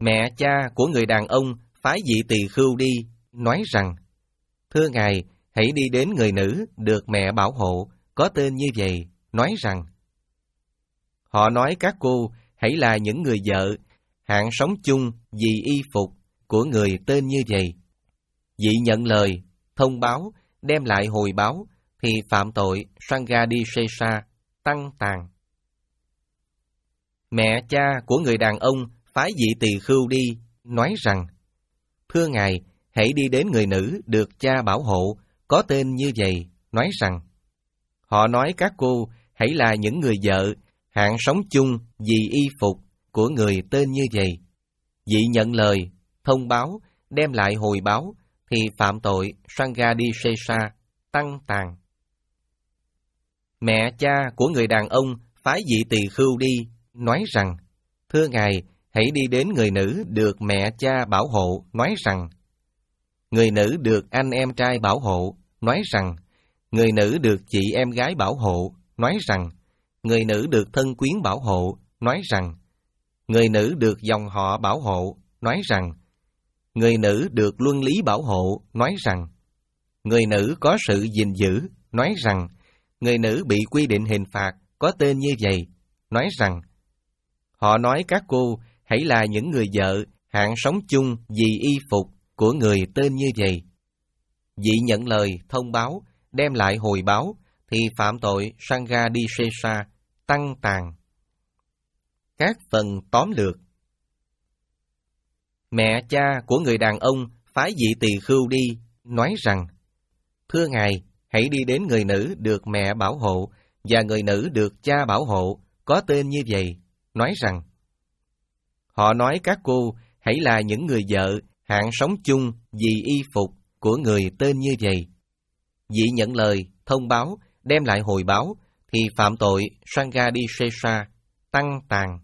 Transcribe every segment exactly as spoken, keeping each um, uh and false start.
Mẹ cha của người đàn ông phái vị tỳ khưu đi, nói rằng: Thưa Ngài, hãy đi đến người nữ được mẹ bảo hộ, có tên như vậy, nói rằng: Họ nói các cô hãy là những người vợ, hạng sống chung vì y phục của người tên như vậy. Vị nhận lời, thông báo, đem lại hồi báo, thì phạm tội Sanghadisesa, tăng tàn. Mẹ cha của người đàn ông phái vị tỳ khưu đi, nói rằng: Thưa Ngài, hãy đi đến người nữ được cha bảo hộ, có tên như vậy, nói rằng: Họ nói các cô hãy là những người vợ, hạng sống chung vì y phục của người tên như vậy. Vị nhận lời, thông báo, đem lại hồi báo, thì phạm tội Sanghadisesa, tăng tàn. Mẹ cha của người đàn ông phái vị tỳ khưu đi, nói rằng: Thưa Ngài, hãy đi đến người nữ được mẹ cha bảo hộ, nói rằng: Người nữ được anh em trai bảo hộ, nói rằng: Người nữ được chị em gái bảo hộ, nói rằng: Người nữ được thân quyến bảo hộ, nói rằng: Người nữ được dòng họ bảo hộ, nói rằng: Người nữ được luân lý bảo hộ, nói rằng: Người nữ có sự gìn giữ, nói rằng: Người nữ bị quy định hình phạt, có tên như vậy, nói rằng: Họ nói các cô hãy là những người vợ, hạng sống chung vì y phục của người tên như vậy. Vị nhận lời, thông báo, đem lại hồi báo, thì phạm tội Sanghadisesa, tăng tàn. Các phần tóm lược. Mẹ cha của người đàn ông phái vị tỳ khưu đi, nói rằng: Thưa Ngài, hãy đi đến người nữ được mẹ bảo hộ, và người nữ được cha bảo hộ, có tên như vậy, nói rằng: Họ nói các cô hãy là những người vợ, hạng sống chung vì y phục của người tên như vậy. Vị nhận lời, thông báo, đem lại hồi báo, thì phạm tội Sanghadisesa, tăng tàn.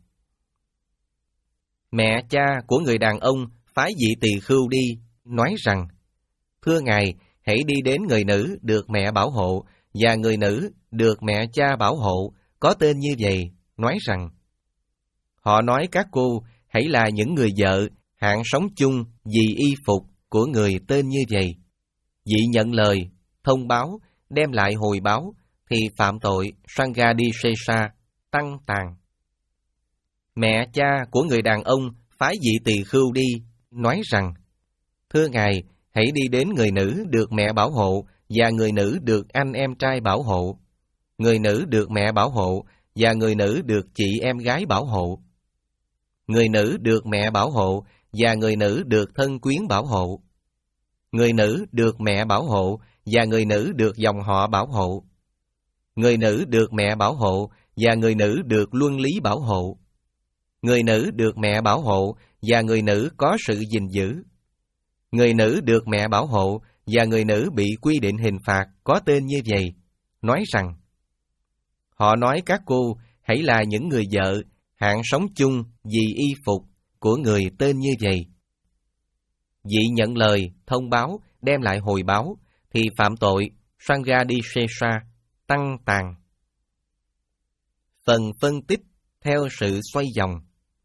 Mẹ cha của người đàn ông phái vị tỳ khưu đi, nói rằng: Thưa Ngài, hãy đi đến người nữ được mẹ bảo hộ, và người nữ được mẹ cha bảo hộ, có tên như vậy, nói rằng: Họ nói các cô hãy là những người vợ, hạng sống chung vì y phục của người tên như vậy. Vị nhận lời, thông báo, đem lại hồi báo, thì phạm tội Sanghadisesa, tăng tàn. Mẹ cha của người đàn ông phái vị tỳ khưu đi, nói rằng: Thưa Ngài, hãy đi đến người nữ được mẹ bảo hộ, và người nữ được anh em trai bảo hộ. Người nữ được mẹ bảo hộ, và người nữ được chị em gái bảo hộ. Người nữ được mẹ bảo hộ, và người nữ được thân quyến bảo hộ. Người nữ được mẹ bảo hộ, và người nữ được dòng họ bảo hộ. Người nữ được mẹ bảo hộ, và người nữ được luân lý bảo hộ. Người nữ được mẹ bảo hộ, và người nữ có sự gìn giữ. Người nữ được mẹ bảo hộ, và người nữ bị quy định hình phạt, có tên như vậy, nói rằng: Họ nói các cô hãy là những người vợ, hạng sống chung vì y phục của người tên như vậy. Vị nhận lời, thông báo, đem lại hồi báo, thì phạm tội Sanghadisesa, tăng tàn. Phần phân tích theo sự xoay vòng.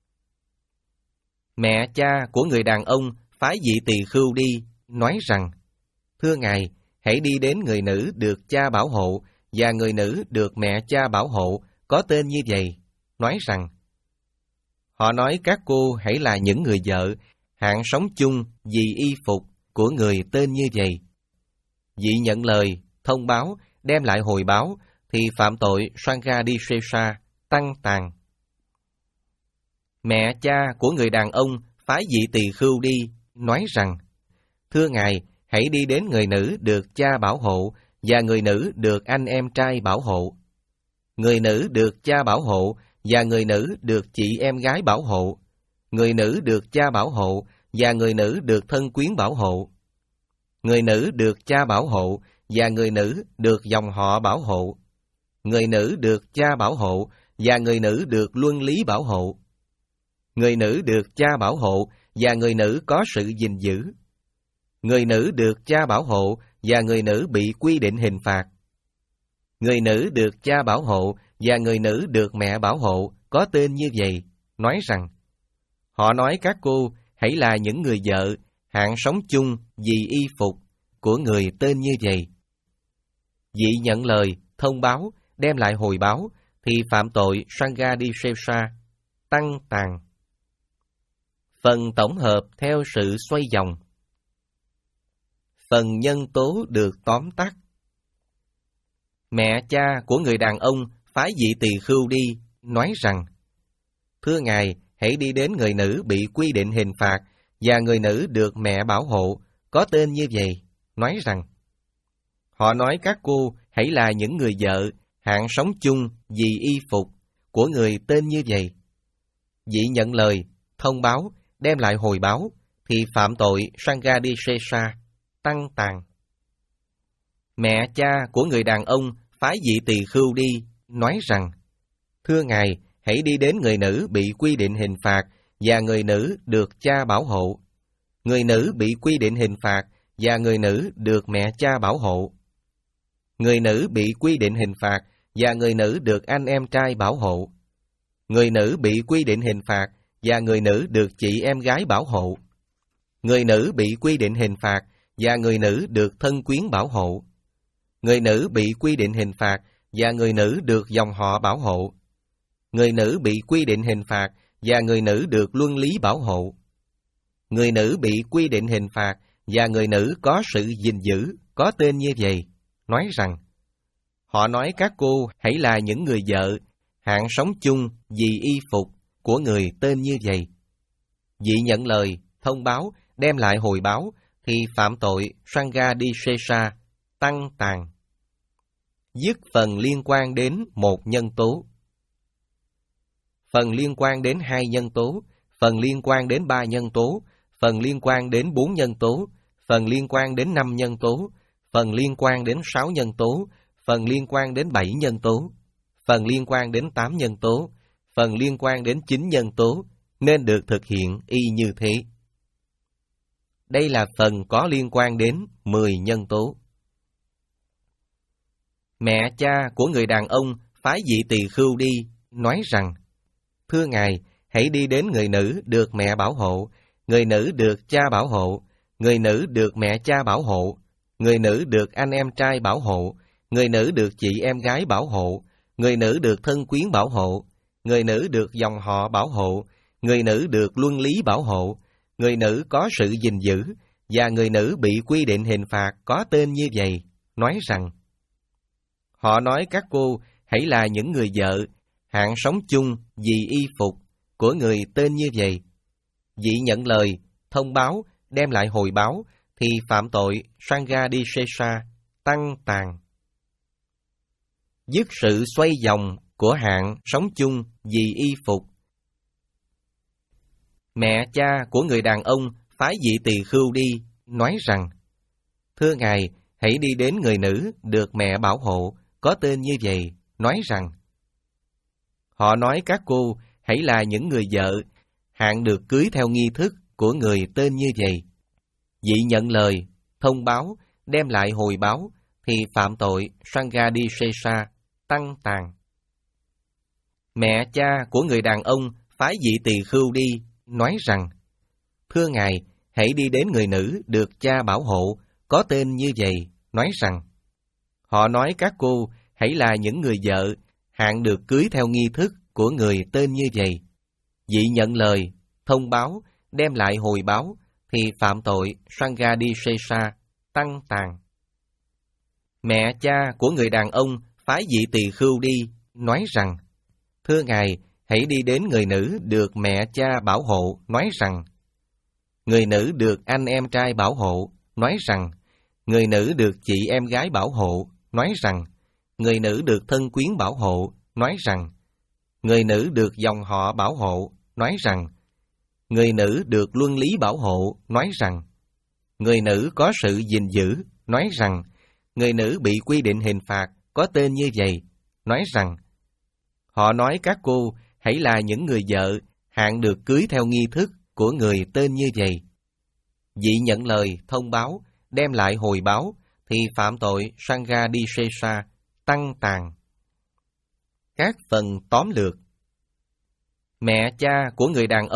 Mẹ cha của người đàn ông phái vị tỳ khưu đi, nói rằng: Thưa Ngài, hãy đi đến người nữ được cha bảo hộ, và người nữ được mẹ cha bảo hộ, có tên như vậy, nói rằng: Họ nói các cô hãy là những người vợ, hạng sống chung vì y phục của người tên như vậy. Vị nhận lời, thông báo, đem lại hồi báo, thì phạm tội Sanghadisesa, tăng tàn. Mẹ cha của người đàn ông phái vị tỳ khưu đi, nói rằng: Thưa Ngài, hãy đi đến người nữ được cha bảo hộ, và người nữ được anh em trai bảo hộ. Người nữ được cha bảo hộ, và người nữ được chị em gái bảo hộ. Người nữ được cha bảo hộ, và người nữ được thân quyến bảo hộ. Người nữ được cha bảo hộ, và người nữ được dòng họ bảo hộ. Người nữ được cha bảo hộ, và người nữ được luân lý bảo hộ. Người nữ được cha bảo hộ, và người nữ có sự gìn giữ. Người nữ được cha bảo hộ, và người nữ bị quy định hình phạt. Người nữ được cha bảo hộ, và người nữ được mẹ bảo hộ, có tên như vậy, nói rằng: Họ nói các cô hãy là những người vợ, hạng sống chung vì y phục của người tên như vậy. Vị nhận lời, thông báo, đem lại hồi báo, thì phạm tội Sanghadisesa, tăng tàn. Phần tổng hợp theo sự xoay vòng. Phần nhân tố được tóm tắt. Mẹ cha của người đàn ông phái vị tỳ khưu đi, nói rằng: Thưa ngài, hãy đi đến người nữ bị quy định hình phạt và người nữ được mẹ bảo hộ, có tên như vậy, nói rằng: Họ nói các cô hãy là những người vợ, hạng sống chung vì y phục của người tên như vậy. Vị nhận lời, thông báo, đem lại hồi báo, thì phạm tội Sanghadisesa, tăng tàn. Mẹ cha của người đàn ông phái vị tỳ khưu đi, nói rằng: Thưa ngài, hãy đi đến người nữ bị quy định hình phạt và người nữ được cha bảo hộ. Người nữ bị quy định hình phạt và người nữ được mẹ cha bảo hộ. Người nữ bị quy định hình phạt và người nữ được anh em trai bảo hộ. Người nữ bị quy định hình phạt và người nữ được chị em gái bảo hộ. Người nữ bị quy định hình phạt và người nữ được thân quyến bảo hộ. Người nữ bị quy định hình phạt và người nữ được dòng họ bảo hộ. Người nữ bị quy định hình phạt và người nữ được luân lý bảo hộ. Người nữ bị quy định hình phạt và người nữ có sự gìn giữ, có tên như vậy, nói rằng: Họ nói các cô hãy là những người vợ, hạng sống chung vì y phục của người tên như vậy. Vị nhận lời, thông báo, đem lại hồi báo, thì phạm tội Sanghadisesa, tăng tàn. Dứt phần liên quan đến một nhân tố. Phần liên quan đến hai nhân tố, phần liên quan đến ba nhân tố, phần liên quan đến bốn nhân tố, phần liên quan đến năm nhân tố, phần liên quan đến sáu nhân tố, phần liên quan đến bảy nhân tố, phần liên quan đến tám nhân tố, phần liên quan đến chín nhân tố, nên được thực hiện y như thế. Đây là phần có liên quan đến mười nhân tố. Mẹ cha của người đàn ông phái vị tỳ khưu đi, nói rằng: Thưa ngài, hãy đi đến người nữ được mẹ bảo hộ, người nữ được cha bảo hộ, người nữ được mẹ cha bảo hộ, người nữ được anh em trai bảo hộ, người nữ được chị em gái bảo hộ, người nữ được thân quyến bảo hộ, người nữ được dòng họ bảo hộ, người nữ được luân lý bảo hộ, người nữ có sự gìn giữ, và người nữ bị quy định hình phạt có tên như vậy, nói rằng: Họ nói các cô hãy là những người vợ, hạng sống chung vì y phục của người tên như vậy. Vị nhận lời, thông báo, đem lại hồi báo, thì phạm tội Sanghadisesa, tăng tàn. Dứt sự xoay vòng của hạng sống chung vì y phục. Mẹ cha của người đàn ông phái vị tỳ khưu đi, nói rằng: Thưa ngài, hãy đi đến người nữ được mẹ bảo hộ, có tên như vậy, nói rằng: Họ nói các cô hãy là những người vợ, hạng được cưới theo nghi thức của người tên như vậy. Vị nhận lời, thông báo, đem lại hồi báo, thì phạm tội Sanghadisesa, tăng tàn. Mẹ cha của người đàn ông phái vị tỳ khưu đi, nói rằng: Thưa ngài, hãy đi đến người nữ được cha bảo hộ, có tên như vậy, nói rằng: Họ nói các cô hãy là những người vợ, hạng được cưới theo nghi thức của người tên như vậy. Vị nhận lời, thông báo, đem lại hồi báo, thì phạm tội Sanghadisesa, tăng tàn. Mẹ cha của người đàn ông phái vị tỳ khưu đi, nói rằng: Thưa ngài, hãy đi đến người nữ được mẹ cha bảo hộ, nói rằng: Người nữ được anh em trai bảo hộ, nói rằng: Người nữ được chị em gái bảo hộ, nói rằng: Người nữ được thân quyến bảo hộ, nói rằng: Người nữ được dòng họ bảo hộ, nói rằng: Người nữ được luân lý bảo hộ, nói rằng: Người nữ có sự gìn giữ, nói rằng: Người nữ bị quy định hình phạt, có tên như vậy, nói rằng: Họ nói các cô hãy là những người vợ, hạng được cưới theo nghi thức của người tên như vậy. Vị nhận lời, thông báo, đem lại hồi báo, thì phạm tội Sanghadisesa, tăng tàn. Các phần tóm lược. Mẹ cha của người đàn ông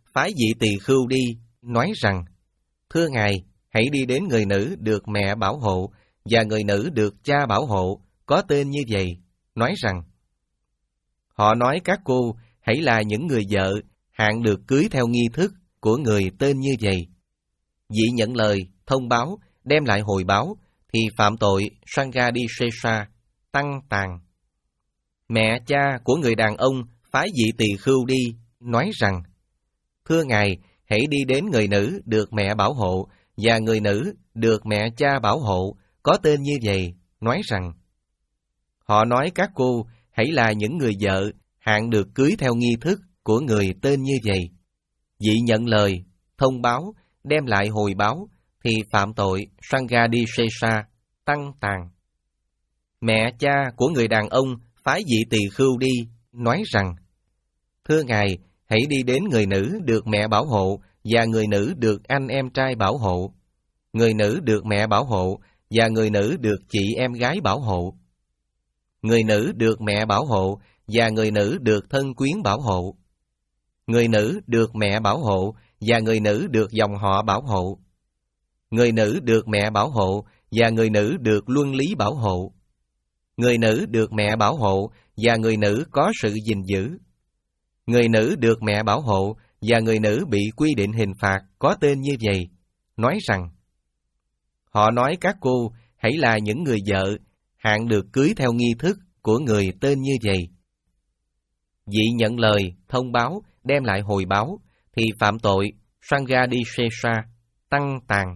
phái vị tỳ khưu đi, nói rằng: Thưa Ngài, hãy đi đến người nữ được mẹ bảo hộ và người nữ được cha bảo hộ, có tên như vậy, nói rằng: Họ nói các cô hãy là những người vợ, hạng được cưới theo nghi thức của người tên như vậy. Vị nhận lời, thông báo, đem lại hồi báo, thì phạm tội Sanghadisesa, tăng tàn. Mẹ cha của người đàn ông phái vị tỳ khưu đi, nói rằng: Thưa Ngài, hãy đi đến người nữ được mẹ bảo hộ và người nữ được mẹ cha bảo hộ, có tên như vậy, nói rằng: Họ nói các cô hãy là những người vợ, hạng được cưới theo nghi thức của người tên như vậy. Vị nhận lời, thông báo, đem lại hồi báo, thì phạm tội Sanghadisesa, tăng tàn. Mẹ cha của người đàn ông phái vị tỳ khưu đi, nói rằng: Thưa Ngài, hãy đi đến người nữ được mẹ bảo hộ và người nữ được anh em trai bảo hộ, người nữ được mẹ bảo hộ và người nữ được chị em gái bảo hộ, người nữ được mẹ bảo hộ và người nữ được thân quyến bảo hộ, người nữ được mẹ bảo hộ và người nữ được dòng họ bảo hộ, người nữ được mẹ bảo hộ và người nữ được luân lý bảo hộ, người nữ được mẹ bảo hộ và người nữ có sự gìn giữ, người nữ được mẹ bảo hộ và người nữ bị quy định hình phạt, có tên như vậy, nói rằng: Họ nói các cô hãy là những người vợ, hạng được cưới theo nghi thức của người tên như vậy. Vị nhận lời, thông báo, đem lại hồi báo, thì phạm tội Sanghadisesa, tăng tàn.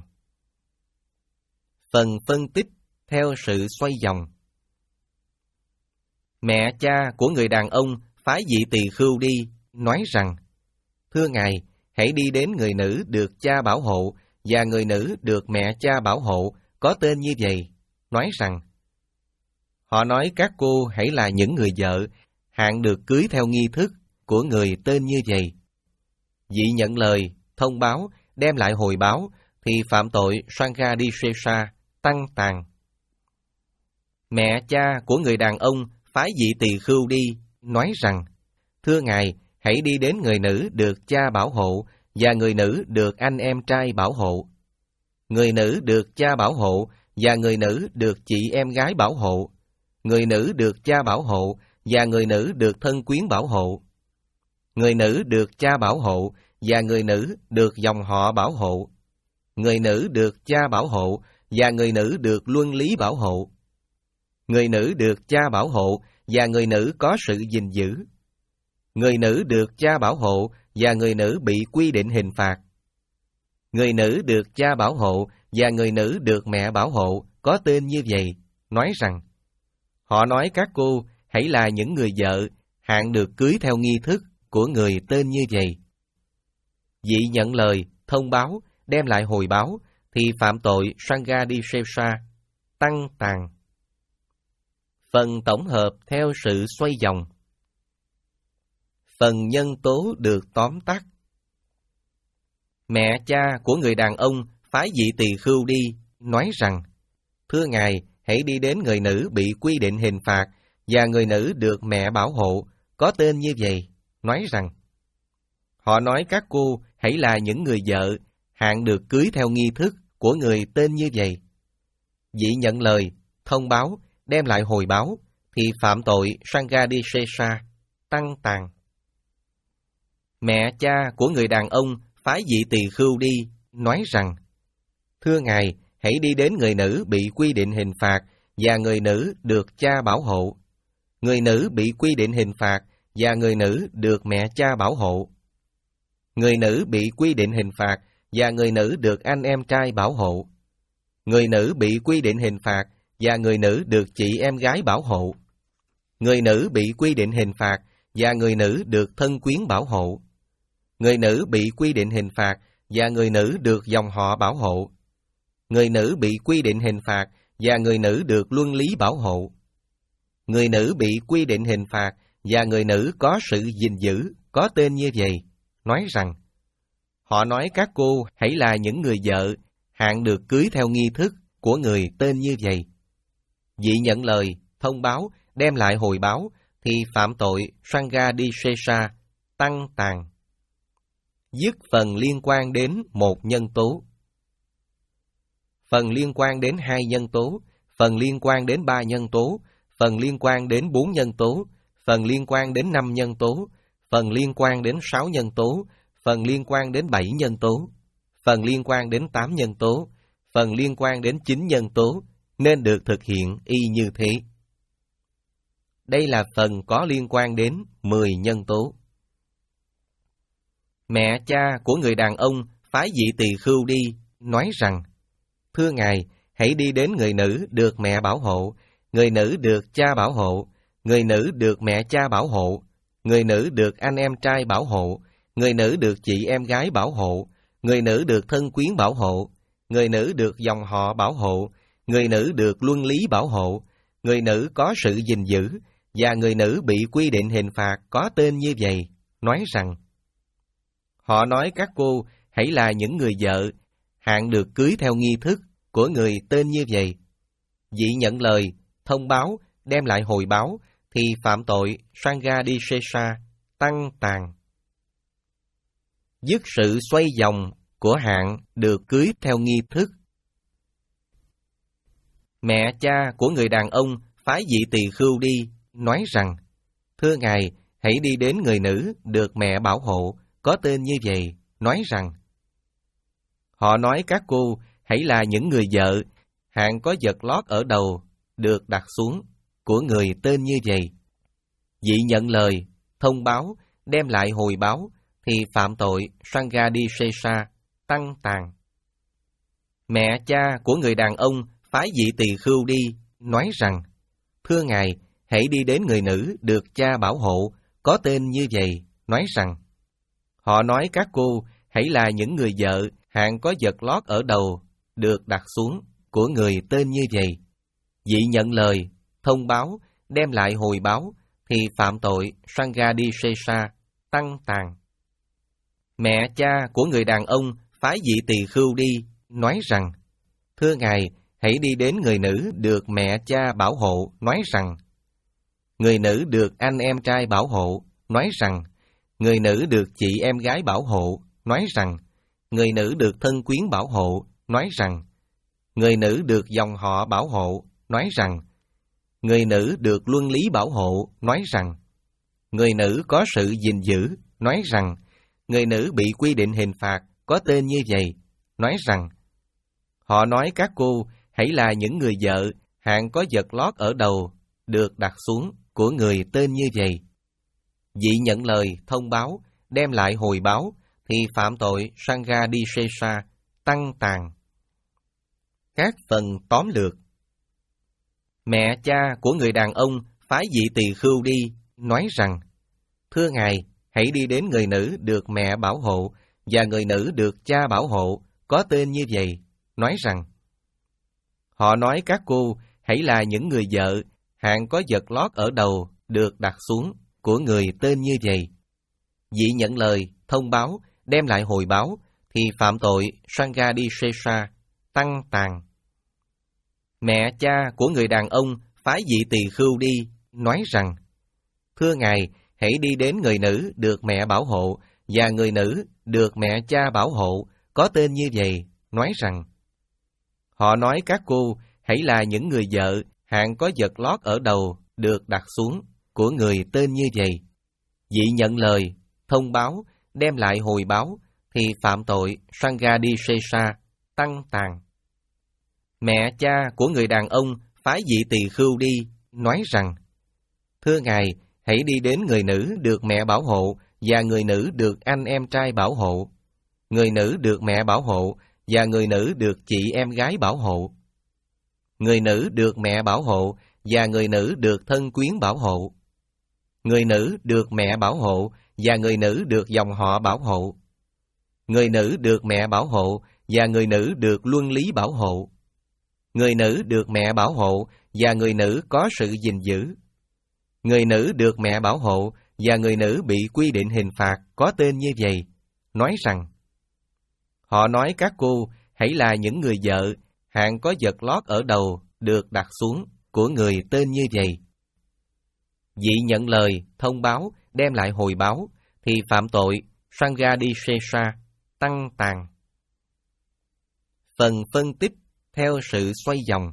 Phần phân tích theo sự xoay vòng. Mẹ cha của người đàn ông phái vị tỳ khưu đi, nói rằng: Thưa Ngài, hãy đi đến người nữ được cha bảo hộ và người nữ được mẹ cha bảo hộ, có tên như vậy, nói rằng: Họ nói các cô hãy là những người vợ, hạng được cưới theo nghi thức của người tên như vậy. Vị nhận lời, thông báo, đem lại hồi báo, thì phạm tội Sanghadisesa, tăng tàn. Mẹ cha của người đàn ông phái vị tỳ khưu đi, nói rằng: Thưa Ngài, hãy đi đến người nữ được cha bảo hộ và người nữ được anh em trai bảo hộ, người nữ được cha bảo hộ và người nữ được chị em gái bảo hộ, người nữ được cha bảo hộ và người nữ được thân quyến bảo hộ, người nữ được cha bảo hộ và người nữ được dòng họ bảo hộ, người nữ được cha bảo hộ và người nữ được luân lý bảo hộ, người nữ được cha bảo hộ và người nữ có sự gìn giữ, người nữ được cha bảo hộ và người nữ bị quy định hình phạt, người nữ được cha bảo hộ và người nữ được mẹ bảo hộ, có tên như vậy, nói rằng: Họ nói các cô hãy là những người vợ, hạng được cưới theo nghi thức của người tên như vậy. Vị nhận lời, thông báo, đem lại hồi báo, thì phạm tội Sanghadisesa, tăng tàn. Phần tổng hợp theo sự xoay vòng. Phần nhân tố được tóm tắt. Mẹ cha của người đàn ông phái vị tỳ khưu đi, nói rằng: Thưa Ngài, hãy đi đến người nữ bị quy định hình phạt và người nữ được mẹ bảo hộ, có tên như vậy, nói rằng: Họ nói các cô hãy là những người vợ, hạng được cưới theo nghi thức của người tên như vậy. Vị nhận lời, thông báo, đem lại hồi báo, thì phạm tội Sanghadisesa, tăng tàn. Mẹ cha của người đàn ông phái vị tỳ khưu đi, nói rằng: Thưa Ngài, hãy đi đến người nữ bị quy định hình phạt và người nữ được cha bảo hộ, người nữ bị quy định hình phạt và người nữ được mẹ cha bảo hộ, người nữ bị quy định hình phạt và người nữ được anh em trai bảo hộ, người nữ bị quy định hình phạt và người nữ được chị em gái bảo hộ, người nữ bị quy định hình phạt và người nữ được thân quyến bảo hộ, người nữ bị quy định hình phạt và người nữ được dòng họ bảo hộ, người nữ bị quy định hình phạt và người nữ được luân lý bảo hộ, người nữ bị quy định hình phạt và người nữ có sự gìn giữ, có tên như vậy, nói rằng: Họ nói các cô hãy là những người vợ, hạng được cưới theo nghi thức của người tên như vậy. Vị nhận lời, thông báo, đem lại hồi báo, thì phạm tội Sanghadisesa, tăng tàn. dứt phần liên quan đến một nhân tố. Phần liên quan đến hai nhân tố, phần liên quan đến ba nhân tố, phần liên quan đến bốn nhân tố, phần liên quan đến năm nhân tố, phần liên quan đến sáu nhân tố, phần liên quan đến bảy nhân tố, phần liên quan đến tám nhân tố, phần liên quan đến chín nhân tố, nên được thực hiện y như thế. Đây là phần có liên quan đến mười nhân tố. Mẹ cha của người đàn ông phái vị tỳ khưu đi, nói rằng: Thưa Ngài, hãy đi đến người nữ được mẹ bảo hộ, người nữ được cha bảo hộ, người nữ được mẹ cha bảo hộ, người nữ được anh em trai bảo hộ, người nữ được chị em gái bảo hộ, người nữ được thân quyến bảo hộ, người nữ được dòng họ bảo hộ, người nữ được luân lý bảo hộ, người nữ có sự gìn giữ, và người nữ bị quy định hình phạt có tên như vậy, nói rằng: Họ nói các cô hãy là những người vợ, hạn được cưới theo nghi thức của người tên như vậy. Vị nhận lời, thông báo, đem lại hồi báo, thì phạm tội Sanghadisesa, tăng tàn. Dứt sự xoay vòng của hạn được cưới theo nghi thức. Mẹ cha của người đàn ông phái vị tỳ khưu đi, nói rằng: Thưa Ngài, hãy đi đến người nữ được mẹ bảo hộ, có tên như vậy, nói rằng: Họ nói các cô hãy là những người vợ, hạn có vật lót ở đầu, được đặt xuống, của người tên như vậy. Vị nhận lời, thông báo, đem lại hồi báo, thì phạm tội Sanghadisesa, tăng tàn. Mẹ cha của người đàn ông phái vị tỳ khưu đi, nói rằng: Thưa Ngài, hãy đi đến người nữ được cha bảo hộ, có tên như vậy, nói rằng: Họ nói các cô hãy là những người vợ, hạn có vật lót ở đầu, được đặt xuống, của người tên như vậy. Vị nhận lời, thông báo, đem lại hồi báo, thì phạm tội Sanghadisesa, tăng tàn. Mẹ cha của người đàn ông phái vị tỳ khưu đi, nói rằng: Thưa Ngài, hãy đi đến người nữ được mẹ cha bảo hộ, nói rằng: Người nữ được anh em trai bảo hộ, nói rằng: Người nữ được chị em gái bảo hộ, nói rằng: Người nữ được thân quyến bảo hộ, nói rằng: Người nữ được dòng họ bảo hộ, nói rằng: Người nữ được luân lý bảo hộ, nói rằng: Người nữ có sự gìn giữ, nói rằng: Người nữ bị quy định hình phạt có tên như vậy, nói rằng: Họ nói các cô hãy là những người vợ, hạn có vật lót ở đầu, được đặt xuống, của người tên như vậy. Vị nhận lời, thông báo, đem lại hồi báo, thì phạm tội Sanghadisesa, tăng tàn. Các phần tóm lược. Mẹ cha của người đàn ông phái vị tỳ khưu đi, nói rằng: Thưa Ngài, hãy đi đến người nữ được mẹ bảo hộ, và người nữ được cha bảo hộ, có tên như vậy, nói rằng: Họ nói các cô hãy là những người vợ, hạn có vật lót ở đầu, được đặt xuống, của người tên như vậy. Vị nhận lời, thông báo, đem lại hồi báo, thì phạm tội Sanghadisesa, tăng tàn. Mẹ cha của người đàn ông phái vị tỳ khưu đi, nói rằng: Thưa Ngài, hãy đi đến người nữ được mẹ bảo hộ, và người nữ được mẹ cha bảo hộ, có tên như vậy, nói rằng: Họ nói các cô hãy là những người vợ, hạn có vật lót ở đầu, được đặt xuống, của người tên như vậy. Vị nhận lời, thông báo, đem lại hồi báo, thì phạm tội Sanghadisesa, tăng tàn. Mẹ cha của người đàn ông phái vị tỳ khưu đi, nói rằng: Thưa Ngài, hãy đi đến người nữ được mẹ bảo hộ, và người nữ được anh em trai bảo hộ, người nữ được mẹ bảo hộ, và người nữ được chị em gái bảo hộ, người nữ được mẹ bảo hộ, và người nữ được thân quyến bảo hộ, người nữ được mẹ bảo hộ, và người nữ được dòng họ bảo hộ, người nữ được mẹ bảo hộ, và người nữ được luân lý bảo hộ, người nữ được mẹ bảo hộ, và người nữ có sự gìn giữ, người nữ được mẹ bảo hộ, và người nữ bị quy định hình phạt có tên như vậy, nói rằng: Họ nói các cô hãy là những người vợ, hạn có vật lót ở đầu, được đặt xuống, của người tên như vậy. Vị nhận lời, thông báo, đem lại hồi báo, thì phạm tội Sanghadisesa, tăng tàn. Phần phân tích theo sự xoay vòng.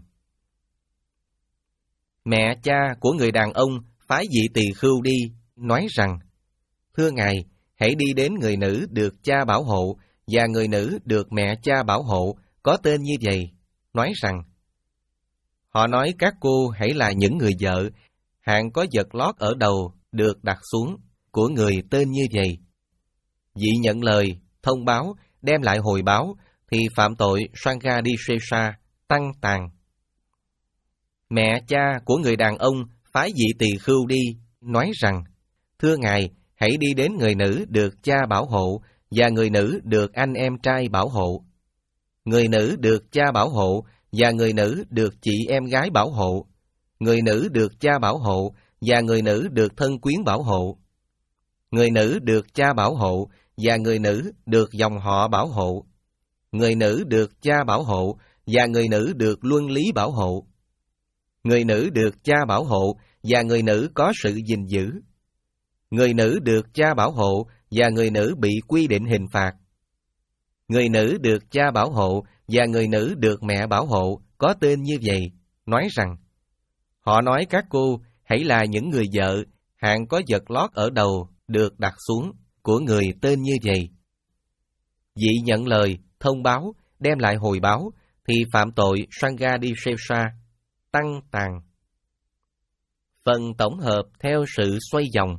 Mẹ cha của người đàn ông phái vị tỳ khưu đi, nói rằng: Thưa Ngài, hãy đi đến người nữ được cha bảo hộ và người nữ được mẹ cha bảo hộ, có tên như vậy, nói rằng: Họ nói các cô hãy là những người vợ, hạng có vật lót ở đầu được đặt xuống, của người tên như vậy. Vị nhận lời, thông báo, đem lại hồi báo, thì phạm tội Sanghadisesa, tăng tàn. Mẹ cha của người đàn ông phái vị tỳ khưu đi, nói rằng: Thưa Ngài, hãy đi đến người nữ được cha bảo hộ và người nữ được anh em trai bảo hộ. Người nữ được cha bảo hộ và người nữ được chị em gái bảo hộ. Người nữ được cha bảo hộ và người nữ được thân quyến bảo hộ. Người nữ được cha bảo hộ và người nữ được dòng họ bảo hộ. Người nữ được cha bảo hộ và người nữ được luân lý bảo hộ. Người nữ được cha bảo hộ và người nữ có sự gìn giữ. Người nữ được cha bảo hộ và người nữ bị quy định hình phạt. Người nữ được cha bảo hộ và người nữ được mẹ bảo hộ, có tên như vậy, nói rằng: Họ nói các cô hãy là những người vợ, hạng có vật lót ở đầu được đặt xuống, của người tên như vậy. Vị nhận lời, thông báo, đem lại hồi báo, thì phạm tội Sanghadisesa, tăng tàn. Phần tổng hợp theo sự xoay vòng.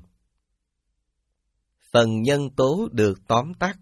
Phần nhân tố được tóm tắt.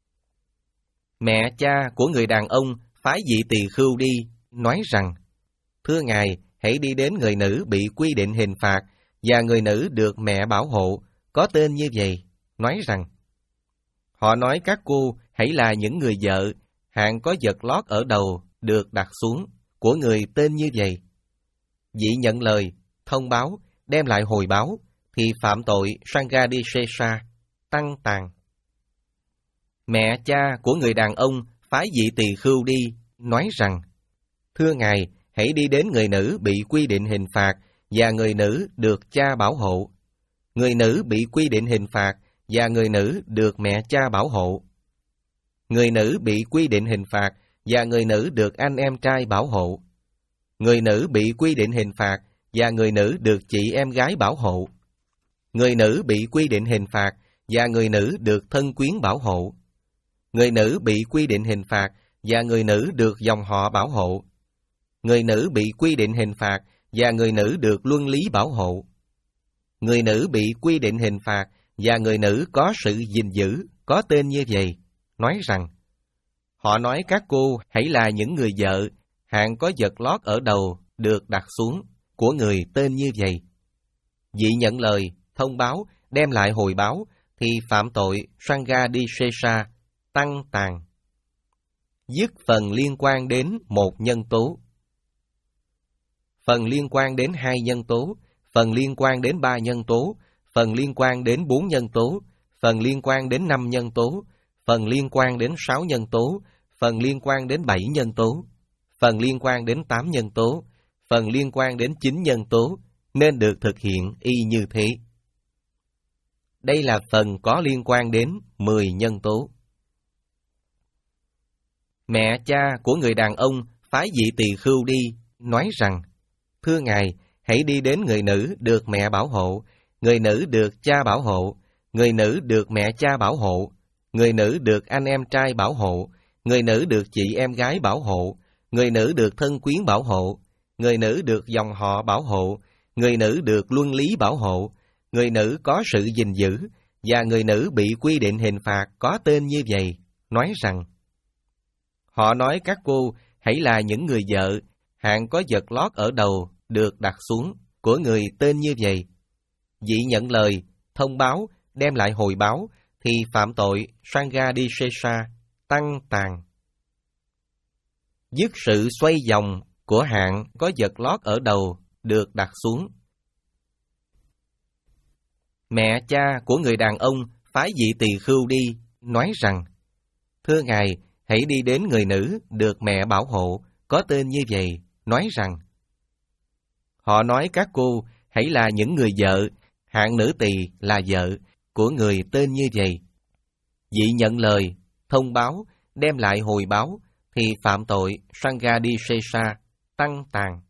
Mẹ cha của người đàn ông phái vị tỳ khưu đi, nói rằng: Thưa Ngài, hãy đi đến người nữ bị quy định hình phạt và người nữ được mẹ bảo hộ, có tên như vậy, nói rằng: Họ nói các cô hãy là những người vợ, hạng có vật lót ở đầu được đặt xuống, của người tên như vậy. Vị nhận lời, thông báo, đem lại hồi báo, thì phạm tội Sanghadisesa, tăng tàn. Mẹ cha của người đàn ông phái vị tỳ khưu đi, nói rằng: Thưa Ngài, hãy đi đến người nữ bị quy định hình phạt và người nữ được cha bảo hộ. Người nữ bị quy định hình phạt và người nữ được mẹ cha bảo hộ. Người nữ bị quy định hình phạt và người nữ được anh em trai bảo hộ. Người nữ bị quy định hình phạt và người nữ được chị em gái bảo hộ. Người nữ bị quy định hình phạt và người nữ được thân quyến bảo hộ. Người nữ bị quy định hình phạt và người nữ được dòng họ bảo hộ. Người nữ bị quy định hình phạt và người nữ được luân lý bảo hộ. Người nữ bị quy định hình phạt và người nữ có sự gìn giữ, có tên như vậy, nói rằng: Họ nói các cô hãy là những người vợ, hạng có vật lót ở đầu được đặt xuống, của người tên như vậy. Vị nhận lời, thông báo, đem lại hồi báo, thì phạm tội Sanghadisesa, tăng tàn. Dứt phần liên quan đến một nhân tố. Phần liên quan đến hai nhân tố, phần liên quan đến ba nhân tố, phần liên quan đến bốn nhân tố, phần liên quan đến năm nhân tố, phần liên quan đến sáu nhân tố, phần liên quan đến bảy nhân tố, phần liên quan đến tám nhân tố, phần liên quan đến chín nhân tố, nên được thực hiện y như thế. Đây là phần có liên quan đến mười nhân tố. Mẹ cha của người đàn ông phái vị tỳ khưu đi, nói rằng: Thưa Ngài, hãy đi đến người nữ được mẹ bảo hộ, người nữ được cha bảo hộ, người nữ được mẹ cha bảo hộ, người nữ được anh em trai bảo hộ, người nữ được chị em gái bảo hộ, người nữ được thân quyến bảo hộ, người nữ được dòng họ bảo hộ, người nữ được luân lý bảo hộ, người nữ có sự gìn giữ, và người nữ bị quy định hình phạt có tên như vậy, nói rằng: Họ nói các cô hãy là những người vợ, hạng có vật lót ở đầu được đặt xuống, của người tên như vậy. Vị nhận lời, thông báo, đem lại hồi báo, thì phạm tội Sanghadisesa, tăng tàn. Dứt sự xoay vòng của hạng có vật lót ở đầu được đặt xuống. Mẹ cha của người đàn ông phái vị tỳ khưu đi, nói rằng: Thưa Ngài, hãy đi đến người nữ được mẹ bảo hộ, có tên như vậy, nói rằng: Họ nói các cô hãy là những người vợ, hạng nữ tỳ là vợ, của người tên như vậy. Dị nhận lời, thông báo, đem lại hồi báo, thì phạm tội Sanghadisesa, tăng tàn.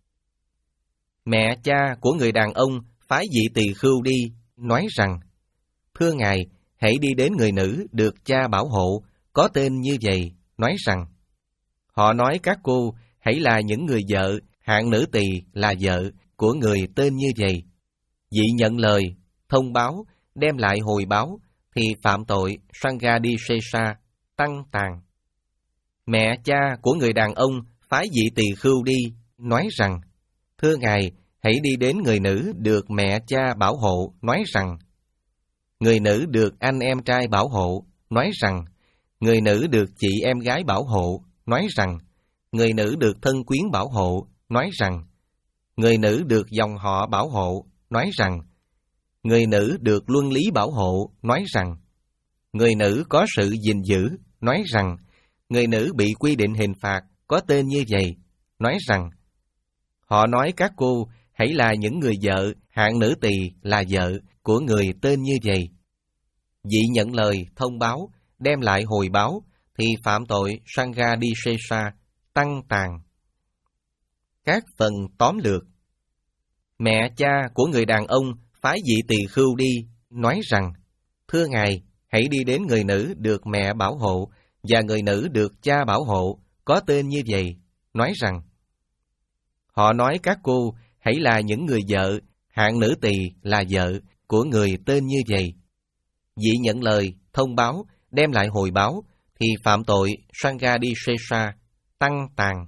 Mẹ cha của người đàn ông phái dị tỳ khưu đi, nói rằng, thưa ngài, hãy đi đến người nữ được cha bảo hộ, có tên như vậy, nói rằng, họ nói các cô hãy là những người vợ, hạng nữ tỳ là vợ của người tên như vậy. Dị nhận lời, thông báo, đem lại hồi báo, thì phạm tội Sanghadisesa, tăng tàn. Mẹ cha của người đàn ông phái dị tỳ khưu đi, nói rằng, thưa ngài, hãy đi đến người nữ được mẹ cha bảo hộ, nói rằng, người nữ được anh em trai bảo hộ, nói rằng, người nữ được chị em gái bảo hộ, nói rằng, người nữ được thân quyến bảo hộ, nói rằng, người nữ được dòng họ bảo hộ, nói rằng, người nữ được luân lý bảo hộ, nói rằng, người nữ có sự gìn giữ, nói rằng, người nữ bị quy định hình phạt, có tên như vậy, nói rằng, họ nói các cô hãy là những người vợ, hạng nữ tỳ là vợ của người tên như vậy. Dị nhận lời, thông báo, đem lại hồi báo, thì phạm tội Sanghadisesa, tăng tàn. Các phần tóm lược. Mẹ cha của người đàn ông phái dị tỳ khưu đi, nói rằng, thưa ngài, hãy đi đến người nữ được mẹ bảo hộ, và người nữ được cha bảo hộ, có tên như vậy, nói rằng, họ nói các cô hãy là những người vợ, hạng nữ tỳ là vợ của người tên như vậy. Dị nhận lời, thông báo, đem lại hồi báo, thì phạm tội Sanghadisesa, tăng tàn.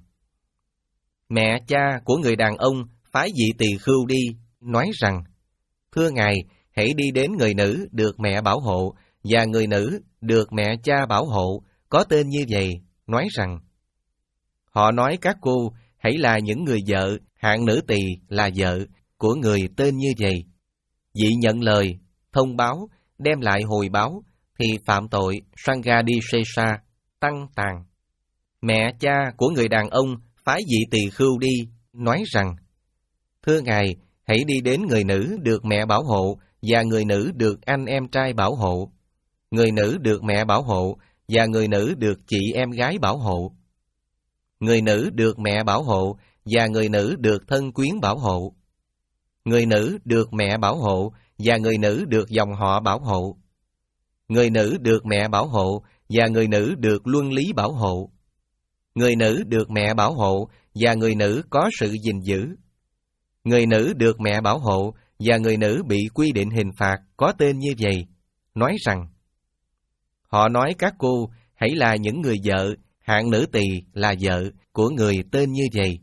Mẹ cha của người đàn ông phái dị tỳ khưu đi, nói rằng, thưa ngài, hãy đi đến người nữ được mẹ bảo hộ, và người nữ được mẹ cha bảo hộ, có tên như vậy, nói rằng, họ nói các cô hãy là những người vợ, hạng nữ tỳ là vợ của người tên như vậy. Dị nhận lời, thông báo, đem lại hồi báo, thì phạm tội Sanghadisesa, tăng tàn. Mẹ cha của người đàn ông phái dị tỳ khưu đi, nói rằng, thưa ngài, hãy đi đến người nữ được mẹ bảo hộ, và người nữ được anh em trai bảo hộ, người nữ được mẹ bảo hộ, và người nữ được chị em gái bảo hộ, người nữ được mẹ bảo hộ, và người nữ được thân quyến bảo hộ, người nữ được mẹ bảo hộ, và người nữ được dòng họ bảo hộ, người nữ được mẹ bảo hộ, và người nữ được luân lý bảo hộ, người nữ được mẹ bảo hộ, và người nữ có sự gìn giữ, người nữ được mẹ bảo hộ, và người nữ bị quy định hình phạt, có tên như vậy, nói rằng, họ nói các cô hãy là những người vợ, hạng nữ tỳ là vợ của người tên như vậy.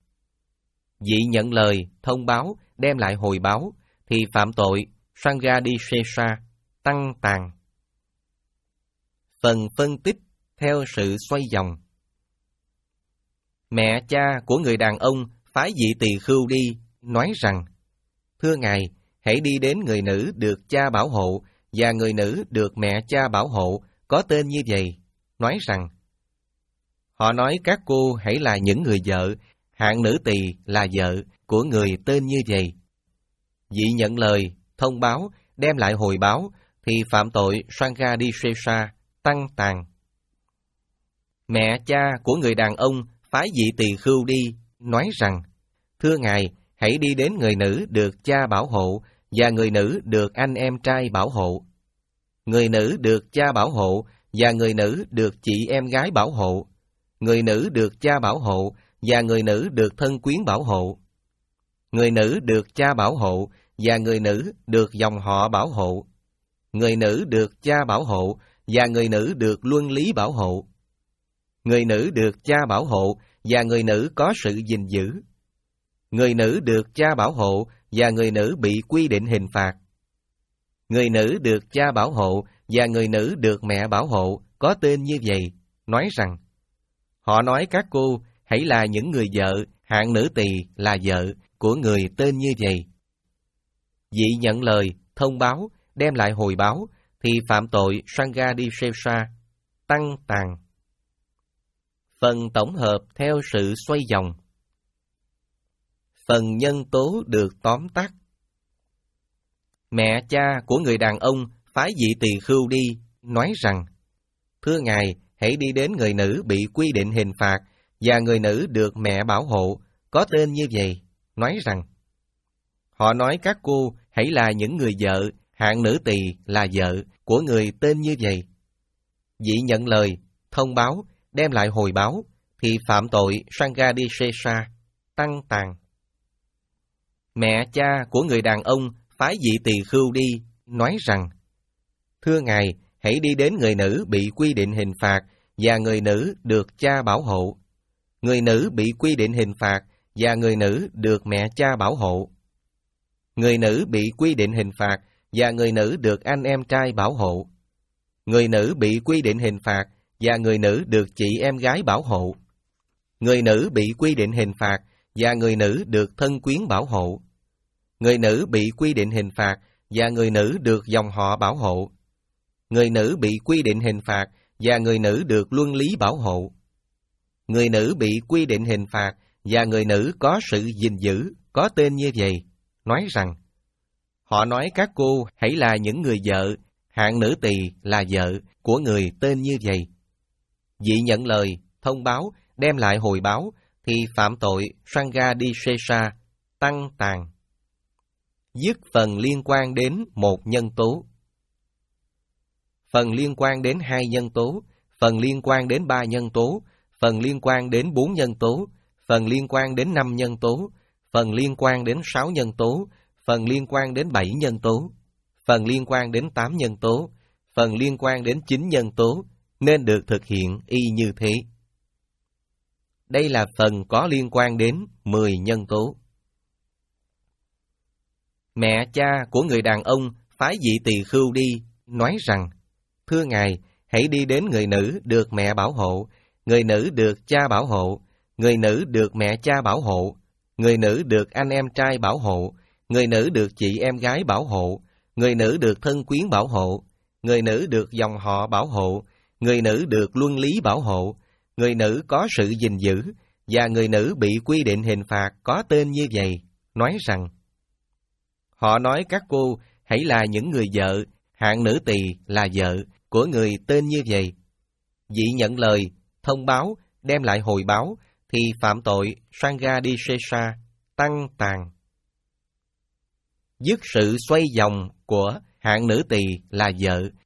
Dị nhận lời, thông báo, đem lại hồi báo, thì phạm tội Sanghadisesa, tăng tàn. Phần phân tích theo sự xoay vòng. Mẹ cha của người đàn ông phái dị tỳ khưu đi, nói rằng, thưa ngài, hãy đi đến người nữ được cha bảo hộ, và người nữ được mẹ cha bảo hộ, có tên như vậy, nói rằng, họ nói các cô hãy là những người vợ, hạng nữ tỳ là vợ của người tên như vậy. Dị nhận lời, thông báo, đem lại hồi báo, thì phạm tội Sanghadisesa, tăng tàn. Mẹ cha của người đàn ông phái dị tỳ khưu đi, nói rằng, thưa ngài, hãy đi đến người nữ được cha bảo hộ, và người nữ được anh em trai bảo hộ, người nữ được cha bảo hộ, và người nữ được chị em gái bảo hộ, người nữ được cha bảo hộ, và người nữ được thân quyến bảo hộ, người nữ được cha bảo hộ, và người nữ được dòng họ bảo hộ, người nữ được cha bảo hộ, và người nữ được luân lý bảo hộ, người nữ được cha bảo hộ, và người nữ có sự gìn giữ, người nữ được cha bảo hộ, và người nữ bị quy định hình phạt, người nữ được cha bảo hộ, và người nữ được mẹ bảo hộ, có tên như vậy, nói rằng, họ nói các cô hãy là những người vợ, hạng nữ tỳ là vợ của người tên như vậy. Dị nhận lời, thông báo, đem lại hồi báo, thì phạm tội Sanghadisesa, tăng tàn. Phần tổng hợp theo sự xoay vòng. Phần nhân tố được tóm tắt. Mẹ cha của người đàn ông phái dị tỳ khưu đi, nói rằng, Thưa Ngài, hãy đi đến người nữ bị quy định hình phạt và người nữ được mẹ bảo hộ, có tên như vậy, nói rằng: Họ nói các cô hãy là những người vợ, hạng nữ tỳ là vợ của người tên như vậy. Vị nhận lời, thông báo, đem lại hồi báo, thì phạm tội Sanghadisesa, tăng tàn. Mẹ cha của người đàn ông phái vị tỳ khưu đi, nói rằng: Thưa Ngài, hãy đi đến người nữ bị quy định hình phạt và người nữ được cha bảo hộ. Người nữ bị quy định hình phạt và người nữ được mẹ cha bảo hộ. Người nữ bị quy định hình phạt và người nữ được anh em trai bảo hộ. Người nữ bị quy định hình phạt và người nữ được chị em gái bảo hộ. Người nữ bị quy định hình phạt và người nữ được thân quyến bảo hộ. Người nữ bị quy định hình phạt và người nữ được dòng họ bảo hộ. Người nữ bị quy định hình phạt và người nữ được luân lý bảo hộ. Người nữ bị quy định hình phạt và người nữ có sự gìn giữ, có tên như vậy, nói rằng: Họ nói các cô hãy là những người vợ, hạng nữ tỳ là vợ của người tên như vậy. Vị nhận lời, thông báo, đem lại hồi báo, thì phạm tội Sanghadisesa, tăng tàn. Dứt phần liên quan đến một nhân tố. Phần liên quan đến hai nhân tố, phần liên quan đến ba nhân tố, phần liên quan đến bốn nhân tố, phần liên quan đến năm nhân tố, phần liên quan đến sáu nhân tố, phần liên quan đến bảy nhân tố, phần liên quan đến tám nhân tố, phần liên quan đến chín nhân tố, nên được thực hiện y như thế. Đây là phần có liên quan đến mười nhân tố. Mẹ cha của người đàn ông phái vị tỳ khưu đi, nói rằng: Thưa Ngài, hãy đi đến người nữ được mẹ bảo hộ, người nữ được cha bảo hộ, người nữ được mẹ cha bảo hộ, người nữ được anh em trai bảo hộ, người nữ được chị em gái bảo hộ, người nữ được thân quyến bảo hộ, người nữ được dòng họ bảo hộ, người nữ được luân lý bảo hộ, người nữ có sự gìn giữ, và người nữ bị quy định hình phạt có tên như vậy, nói rằng: Họ nói các cô hãy là những người vợ, hạng nữ tỳ là vợ của người tên như vậy. Vị nhận lời, thông báo, đem lại hồi báo, thì phạm tội Sanghadisesa, tăng tàn. Dứt sự xoay vòng của hạng nữ tỳ là vợ